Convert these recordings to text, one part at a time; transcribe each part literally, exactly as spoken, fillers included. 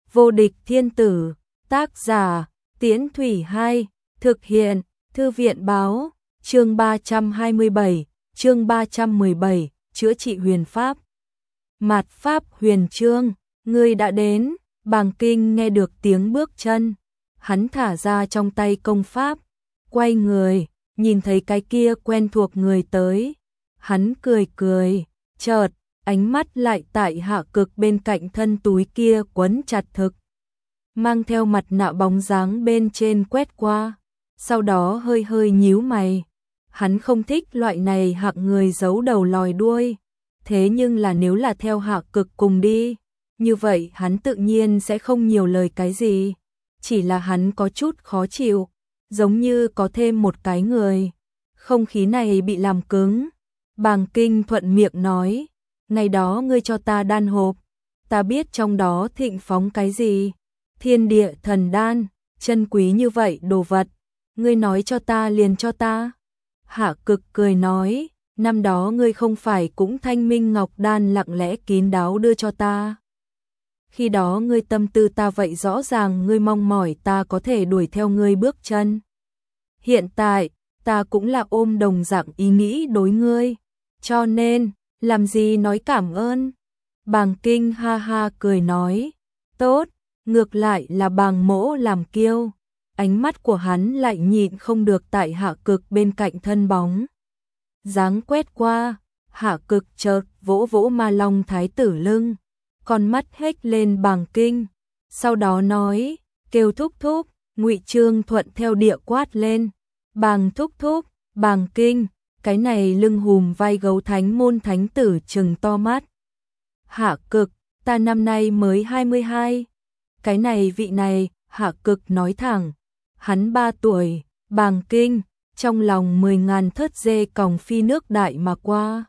Vô địch thiên tử, tác giả, Tiễn Thủy Hai, thực hiện, Thư viện báo, chương ba trăm hai mươi bảy, chương ba trăm mười bảy, chữa trị huyền pháp. Mạt pháp huyền chương, ngươi đã đến. Bàng Kinh nghe được tiếng bước chân, hắn thả ra trong tay công pháp, quay người, nhìn thấy cái kia quen thuộc người tới. Hắn cười cười, chợt, ánh mắt lại tại Hạ Cực bên cạnh thân túi kia quấn chặt thực. Mang theo mặt nạ bóng dáng bên trên quét qua, sau đó hơi hơi nhíu mày. Hắn không thích loại này hạng người giấu đầu lòi đuôi, thế nhưng là nếu là theo Hạ Cực cùng đi, như vậy hắn tự nhiên sẽ không nhiều lời cái gì, chỉ là hắn có chút khó chịu, giống như có thêm một cái người. Không khí này bị làm cứng. Bàng Kinh thuận miệng nói, ngày đó ngươi cho ta đan hộp, ta biết trong đó thịnh phóng cái gì, thiên địa thần đan, chân quý như vậy đồ vật, ngươi nói cho ta liền cho ta. Hạ Cực cười nói, năm đó ngươi không phải cũng thanh minh ngọc đan lặng lẽ kín đáo đưa cho ta. Khi đó ngươi tâm tư ta vậy rõ ràng, ngươi mong mỏi ta có thể đuổi theo ngươi bước chân. Hiện tại, ta cũng là ôm đồng dạng ý nghĩ đối ngươi, cho nên, làm gì nói cảm ơn. Bàng Kinh ha ha cười nói, tốt, ngược lại là Bàng Mỗ làm kiêu. Ánh mắt của hắn lại nhịn không được tại Hạ Cực bên cạnh thân bóng dáng quét qua. Hạ Cực chợt vỗ vỗ Ma Long Thái tử lưng, con mắt hếch lên Bàng Kinh, sau đó nói, kêu thúc thúc. Ngụy Trương thuận theo địa quát lên, Bàng thúc thúc. Bàng Kinh, cái này lưng hùm vai gấu thánh môn thánh tử trừng to mắt. Hạ Cực, ta năm nay mới hai mươi hai. Cái này vị này, Hạ Cực nói thẳng, hắn ba tuổi. Bàng Kinh, trong lòng mười ngàn thớt dê còng phi nước đại mà qua.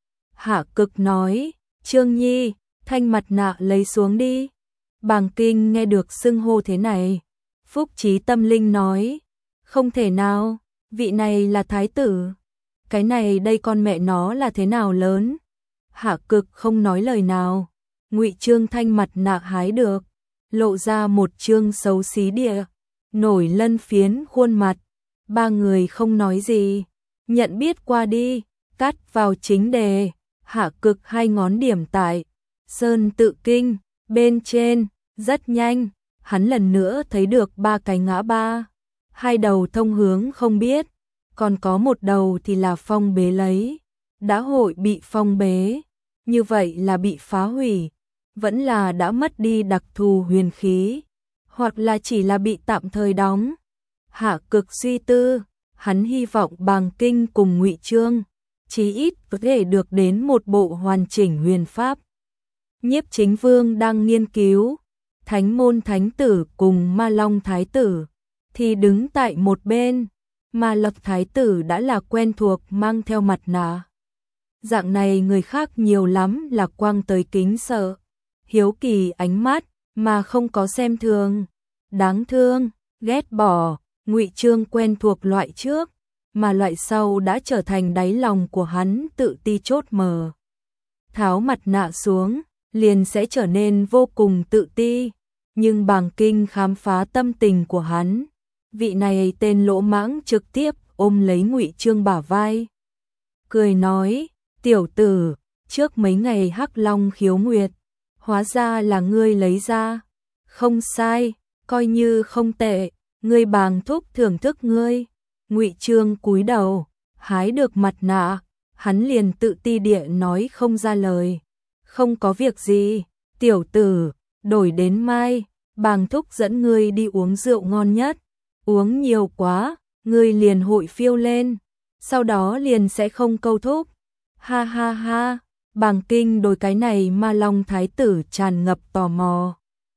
Hạ Cực nói, Trương Nhi, thanh mặt nạ lấy xuống đi. Bàng Kinh nghe được xưng hô thế này, phúc trí tâm linh nói, không thể nào, vị này là thái tử. Cái này đây con mẹ nó là thế nào lớn. Hạ Cực không nói lời nào. Ngụy Trương thanh mặt nạ hái được, lộ ra một trương xấu xí địa, nổi lân phiến khuôn mặt. Ba người không nói gì, nhận biết qua đi, cắt vào chính đề. Hạ Cực hai ngón điểm tại Sơn Tự Kinh bên trên, rất nhanh, hắn lần nữa thấy được ba cái ngã ba, hai đầu thông hướng không biết, còn có một đầu thì là phong bế lấy. Đã hội bị phong bế, như vậy là bị phá hủy, vẫn là đã mất đi đặc thù huyền khí, hoặc là chỉ là bị tạm thời đóng. Hạ Cực suy tư, hắn hy vọng Bàng Kinh cùng Ngụy Trương chí ít có thể được đến một bộ hoàn chỉnh huyền pháp. Nhiếp Chính Vương đang nghiên cứu, Thánh môn thánh tử cùng Ma Long thái tử thì đứng tại một bên. Ma Long thái tử đã là quen thuộc mang theo mặt nạ. Dạng này người khác nhiều lắm là quang tới kính sợ, hiếu kỳ ánh mắt mà không có xem thường, đáng thương, ghét bỏ. Ngụy Trương quen thuộc loại trước, mà loại sau đã trở thành đáy lòng của hắn tự ti chốt mờ. Tháo mặt nạ xuống, liền sẽ trở nên vô cùng tự ti. Nhưng Bàng Kinh khám phá tâm tình của hắn, vị này tên lỗ mãng trực tiếp ôm lấy Ngụy Trương bả vai, cười nói, tiểu tử, trước mấy ngày Hắc Long khiếu nguyệt, hóa ra là ngươi lấy ra. Không sai, coi như không tệ, ngươi Bàng thúc thưởng thức ngươi. Ngụy Trương cúi đầu, hái được mặt nạ, hắn liền tự ti địa nói không ra lời. Không có việc gì, tiểu tử, đổi đến mai, Bàng thúc dẫn ngươi đi uống rượu ngon nhất. Uống nhiều quá, ngươi liền hội phiêu lên, sau đó liền sẽ không câu thúc. Ha ha ha, Bàng Kinh đối cái này Ma Long thái tử tràn ngập tò mò.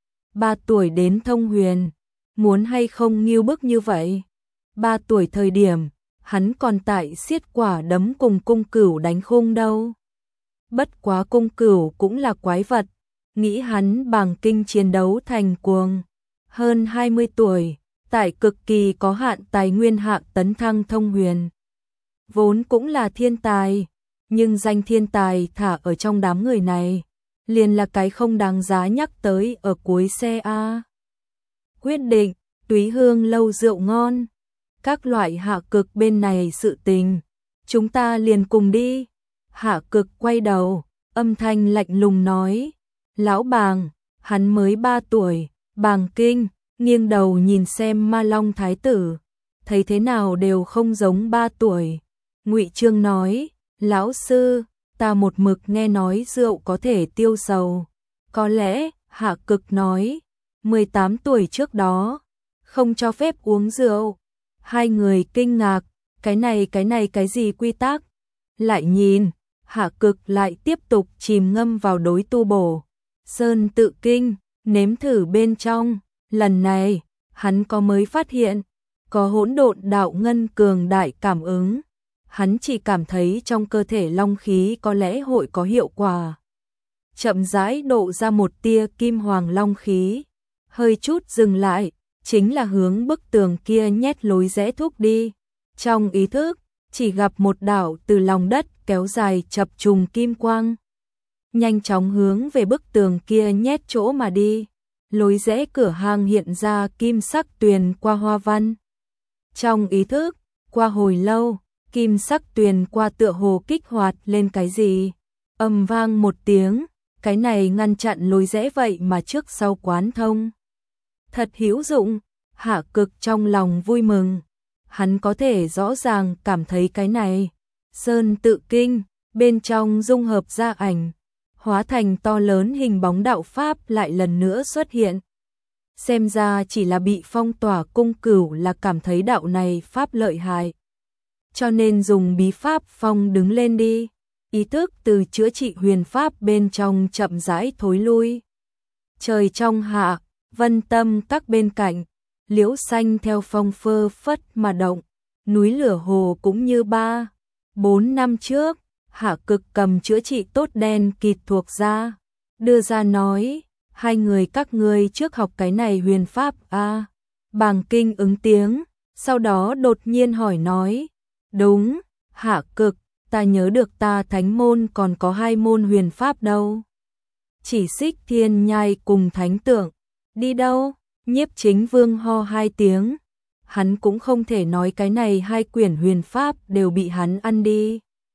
Ba tuổi đến thông huyền, muốn hay không nghiêu bức như vậy. Ba tuổi thời điểm, hắn còn tại xiết quả đấm cùng cung cửu đánh khung đâu. Bất quá cung cửu cũng là quái vật, nghĩ hắn Bàng Kinh chiến đấu thành cuồng. Hơn hai mươi tuổi, tại cực kỳ có hạn tài nguyên hạ tấn thăng thông huyền. Vốn cũng là thiên tài, nhưng danh thiên tài thả ở trong đám người này, liền là cái không đáng giá nhắc tới ở cuối xe a. Quyết định, Túy Hương lâu rượu ngon, các loại Hạ Cực bên này sự tình, chúng ta liền cùng đi. Hạ Cực quay đầu, âm thanh lạnh lùng nói, lão Bàng, hắn mới ba tuổi. Bàng Kinh nghiêng đầu nhìn xem Ma Long thái tử, thấy thế nào đều không giống ba tuổi. Ngụy Trương nói, lão sư, ta một mực nghe nói rượu có thể tiêu sầu. Có lẽ, Hạ Cực nói, mười tám tuổi trước đó, không cho phép uống rượu. Hai người kinh ngạc, cái này cái này cái gì quy tắc? Lại nhìn, Hạ Cực lại tiếp tục chìm ngâm vào đối tu bổ. Sơn Tự Kinh, nếm thử bên trong, lần này, hắn có mới phát hiện, có hỗn độn đạo ngân cường đại cảm ứng. Hắn chỉ cảm thấy trong cơ thể long khí có lẽ hội có hiệu quả. Chậm rãi độ ra một tia kim hoàng long khí, hơi chút dừng lại, chính là hướng bức tường kia nhét lối rẽ thúc đi. Trong ý thức, chỉ gặp một đạo từ lòng đất kéo dài chập trùng kim quang, nhanh chóng hướng về bức tường kia nhét chỗ mà đi. Lối rẽ cửa hàng hiện ra kim sắc tuyền qua hoa văn. Trong ý thức, qua hồi lâu, kim sắc tuyền qua tựa hồ kích hoạt lên cái gì. Ầm vang một tiếng, cái này ngăn chặn lối rẽ vậy mà trước sau quán thông. Thật hữu dụng, Hạ Cực trong lòng vui mừng. Hắn có thể rõ ràng cảm thấy cái này. Sơn Tự Kinh, bên trong dung hợp ra ảnh, hóa thành to lớn hình bóng đạo pháp lại lần nữa xuất hiện. Xem ra chỉ là bị phong tỏa cung cửu là cảm thấy đạo này pháp lợi hại, cho nên dùng bí pháp phong đứng lên đi. Ý thức từ chữa trị huyền pháp bên trong chậm rãi thối lui. Trời trong hạ, vân tâm các bên cạnh, liễu xanh theo phong phơ phất mà động, núi lửa hồ cũng như ba, bốn năm trước. Hạ Cực cầm chữa trị tốt đen kịt thuộc ra, đưa ra nói, hai người các ngươi trước học cái này huyền pháp a. À. Bàng Kinh ứng tiếng, sau đó đột nhiên hỏi nói, đúng, Hạ Cực, ta nhớ được ta thánh môn còn có hai môn huyền pháp đâu. Chỉ Xích Thiên Nhai cùng Thánh Tượng, đi đâu? Nhiếp Chính Vương ho hai tiếng, hắn cũng không thể nói cái này hai quyển huyền pháp đều bị hắn ăn đi.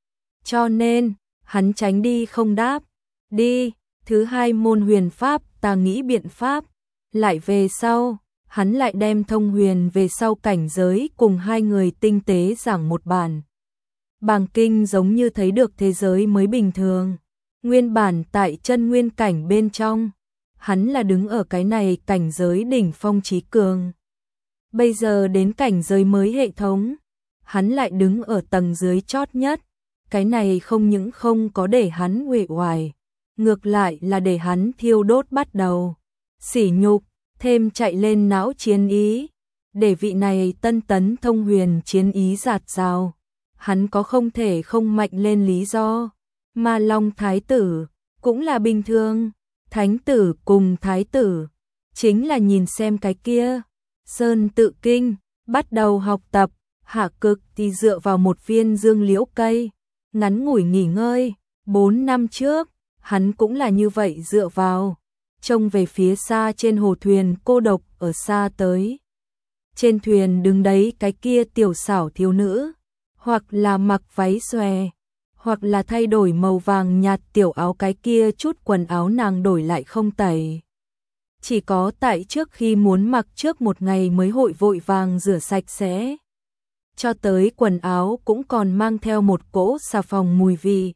Cho nên, hắn tránh đi không đáp. Đi, thứ hai môn huyền pháp ta nghĩ biện pháp. Lại về sau, hắn lại đem thông huyền về sau cảnh giới cùng hai người tinh tế giảng một bản. Bàng Kinh giống như thấy được thế giới mới bình thường. Nguyên bản tại chân nguyên cảnh bên trong, hắn là đứng ở cái này cảnh giới đỉnh phong trí cường. Bây giờ đến cảnh giới mới hệ thống, hắn lại đứng ở tầng dưới chót nhất. Cái này không những không có để hắn uể oải, ngược lại là để hắn thiêu đốt bắt đầu. Sỉ nhục, thêm chạy lên não chiến ý, để vị này tân tấn thông huyền chiến ý giạt rào. Hắn có không thể không mạnh lên lý do. Ma Long thái tử, cũng là bình thường. Thánh tử cùng thái tử, chính là nhìn xem cái kia. Sơn Tự Kinh, bắt đầu học tập. Hạ Cực thì dựa vào một viên dương liễu cây, ngắn ngủi nghỉ ngơi. Bốn năm trước, hắn cũng là như vậy dựa vào, trông về phía xa trên hồ thuyền cô độc ở xa tới. Trên thuyền đứng đấy cái kia tiểu xảo thiếu nữ, hoặc là mặc váy xòe, hoặc là thay đổi màu vàng nhạt tiểu áo, cái kia chút quần áo nàng đổi lại không tẩy. Chỉ có tại trước khi muốn mặc trước một ngày mới hội vội vàng rửa sạch sẽ. Cho tới quần áo cũng còn mang theo một cỗ xà phòng mùi vị.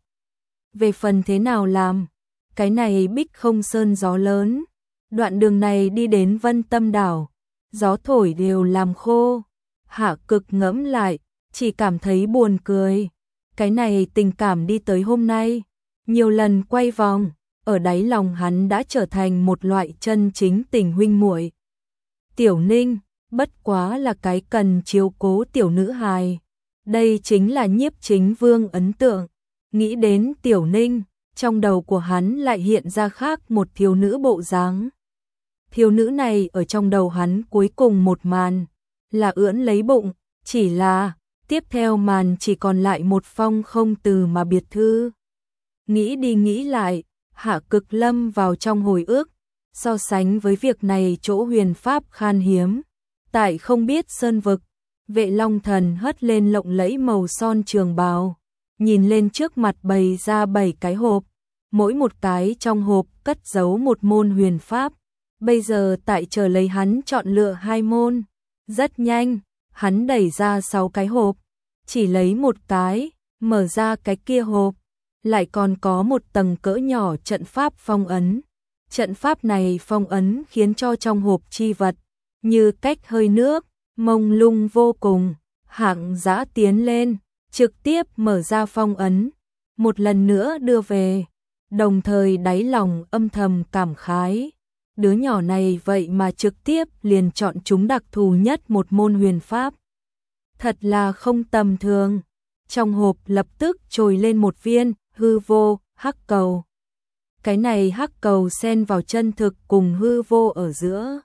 Về phần thế nào làm, cái này Bích Không Sơn gió lớn, đoạn đường này đi đến Vân Tâm đảo, gió thổi đều làm khô. Hạ Cực ngẫm lại, chỉ cảm thấy buồn cười. Cái này tình cảm đi tới hôm nay, nhiều lần quay vòng, ở đáy lòng hắn đã trở thành một loại chân chính tình huynh muội. Tiểu Ninh, bất quá là cái cần chiếu cố tiểu nữ hài. Đây chính là Nhiếp Chính Vương ấn tượng. Nghĩ đến Tiểu Ninh, trong đầu của hắn lại hiện ra khác một thiếu nữ bộ dáng. Thiếu nữ này ở trong đầu hắn cuối cùng một màn là ưỡn lấy bụng, chỉ là tiếp theo màn chỉ còn lại một phong không từ mà biệt thư. Nghĩ đi nghĩ lại, Hạ Cực lâm vào trong hồi ức, so sánh với việc này chỗ huyền pháp khan hiếm. Tại không biết sơn vực, Vệ Long Thần hất lên lộng lẫy màu son trường bào, nhìn lên trước mặt bày ra bảy cái hộp, mỗi một cái trong hộp cất giấu một môn huyền pháp. Bây giờ tại chờ lấy hắn chọn lựa hai môn. Rất nhanh, hắn đẩy ra sáu cái hộp, chỉ lấy một cái, mở ra cái kia hộp, lại còn có một tầng cỡ nhỏ trận pháp phong ấn. Trận pháp này phong ấn khiến cho trong hộp chi vật như cách hơi nước, mông lung vô cùng. Hạng Dã tiến lên, trực tiếp mở ra phong ấn, một lần nữa đưa về, đồng thời đáy lòng âm thầm cảm khái. Đứa nhỏ này vậy mà trực tiếp liền chọn chúng đặc thù nhất một môn huyền pháp. Thật là không tầm thường. Trong hộp lập tức trồi lên một viên hư vô hắc cầu. Cái này hắc cầu xen vào chân thực cùng hư vô ở giữa.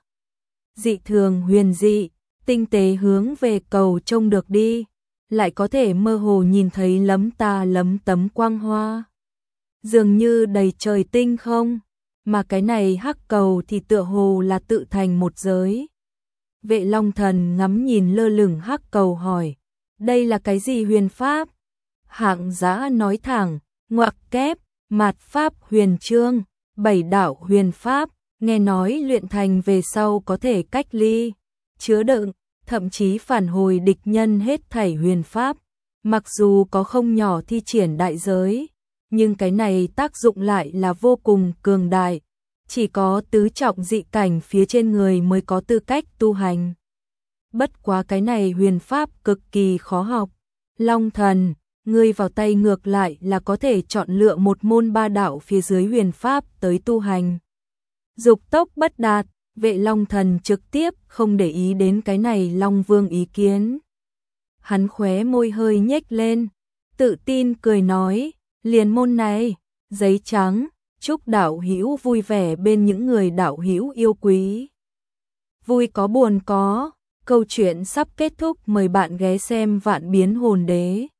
Dị thường huyền dị, tinh tế hướng về cầu trông được đi, lại có thể mơ hồ nhìn thấy lấm ta lấm tấm quang hoa. Dường như đầy trời tinh không, mà cái này hắc cầu thì tựa hồ là tự thành một giới. Vệ Long Thần ngắm nhìn lơ lửng hắc cầu hỏi, đây là cái gì huyền pháp? Hạng Dã nói thẳng, ngoặc kép, mạt pháp huyền chương, bảy đạo huyền pháp, nghe nói luyện thành về sau có thể cách ly, chứa đựng, thậm chí phản hồi địch nhân hết thảy huyền pháp. Mặc dù có không nhỏ thi triển đại giới, nhưng cái này tác dụng lại là vô cùng cường đại. Chỉ có tứ trọng dị cảnh phía trên người mới có tư cách tu hành. Bất quá cái này huyền pháp cực kỳ khó học. Long Thần, ngươi vào tay ngược lại là có thể chọn lựa một môn ba đạo phía dưới huyền pháp tới tu hành. Dục tốc bất đạt, Vệ Long Thần trực tiếp không để ý đến cái này Long Vương ý kiến. Hắn khóe môi hơi nhếch lên, tự tin cười nói, liền môn này, giấy trắng, chúc đạo hữu vui vẻ bên những người đạo hữu yêu quý. Vui có buồn có, câu chuyện sắp kết thúc, mời bạn ghé xem Vạn Biến Hồn Đế.